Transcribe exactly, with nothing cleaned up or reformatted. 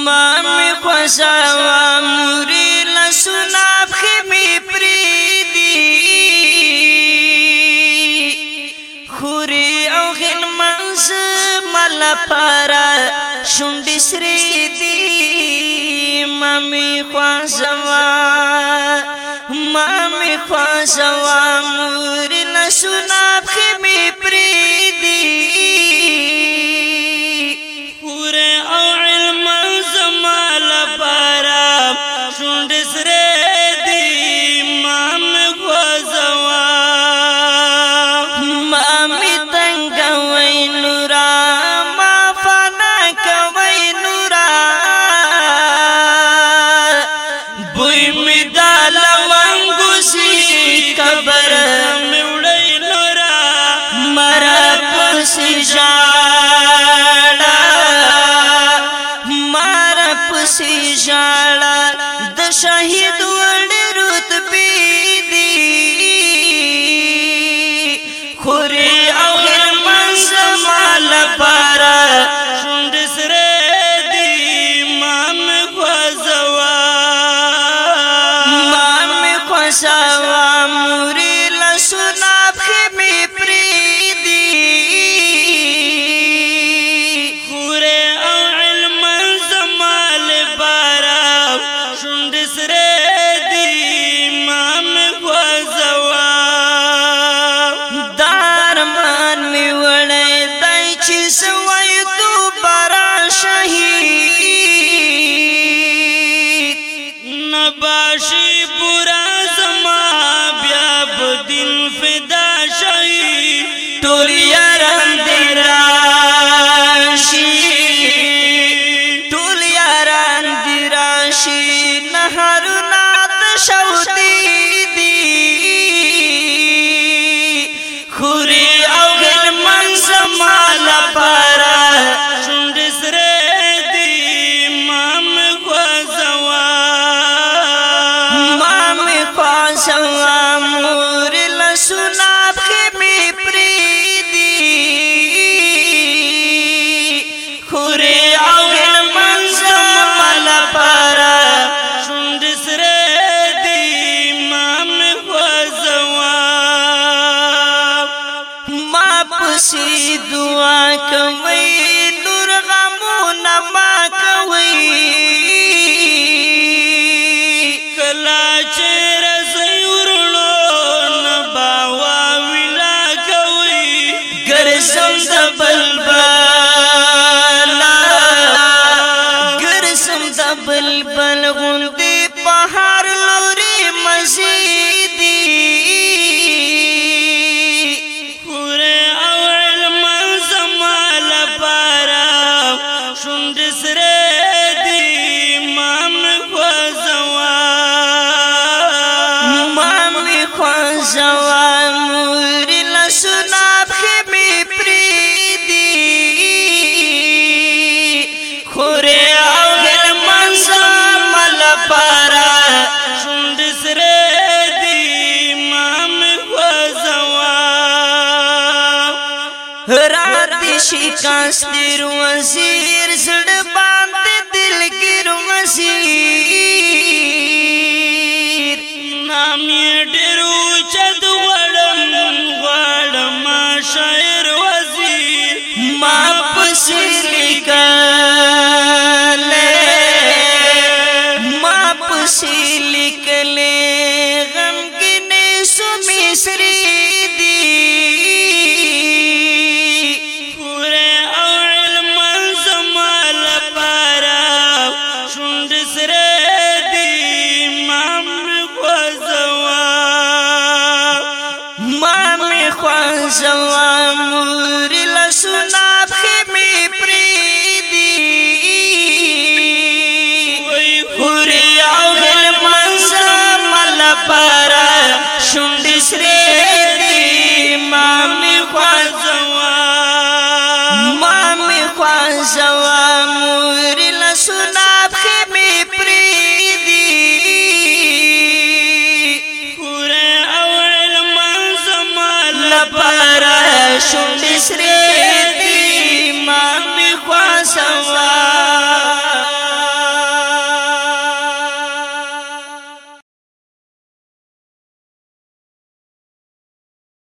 مامی خوشاوا موری لسنا بخمی پریدی خوری او غن منز مالا پارا شنڈی سری دی مامی خوشاوا مامی خوشاوا موری لسنا بخمی پریدی پسی جاڑا د شهید وړي رتبې دي خوري او منځ مال پارا شوند سره دي مام خوځوا مام خوځوا موري لسنا بخمي پریدي نباشی پورا زما بیا بدل فدا شئی ټول یاران دی راشي ټول یاران دی راشي نهرونه د شوتی دی خوري او غل منځ مال پارا شوند سره دی مام خوځوا سوا مور لسنا بخمی پریدی خوری او منز مال پارا شوند سره دی مام خوځوا ما پسی دعا کوي نور غمونه ما کوي کلا چر گرسم دا بلبلا گرسم دا بلبل غندی پہار لوری مزیدی خورے اول منزمال پارا شند سرے دی مام خوځوا مام خوځوا موری لسنا راتی شکاستر وزیر زڑ باند دلگیر وزیر نامی ڈرو چد غڑم غڑم شاعر وزیر ما پسر لکا